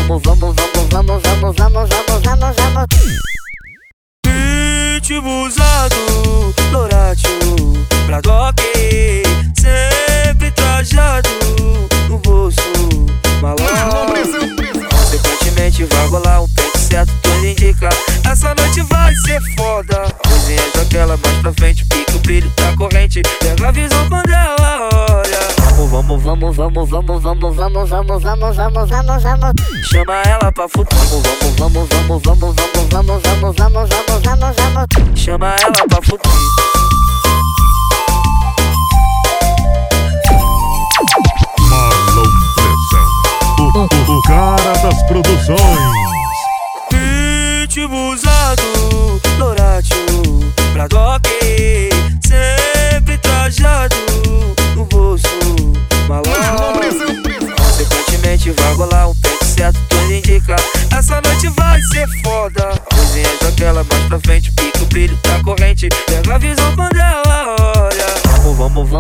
vamos. Ritmo usado, Loratio, pra toque, sempre trajado, no bolso, malandro. Consequentemente vai rolar um peito certo, tudo indica. Essa noite vai ser foda. Coisinhas daquela mais pra frente, pica o brilho da corrente, pega a visão quando ela olha. Vamos. Chama ela pra futuro. Vamos. Chama ela pra futuro. Marlon Pressão, o cara das produções. Ritmo usado, Loratio, pra toque, sempre trajado, no bolso, malandro. Consequentemente vai rolar um peito certo, tudo indica. Essa noite vai ser foda. Coisinhas daquela mais pra frente, pica o brilho da corrente, pega a visão quando ela olha. Vamos.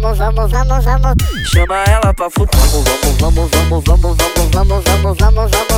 Chama ela pra futuro. Vamos.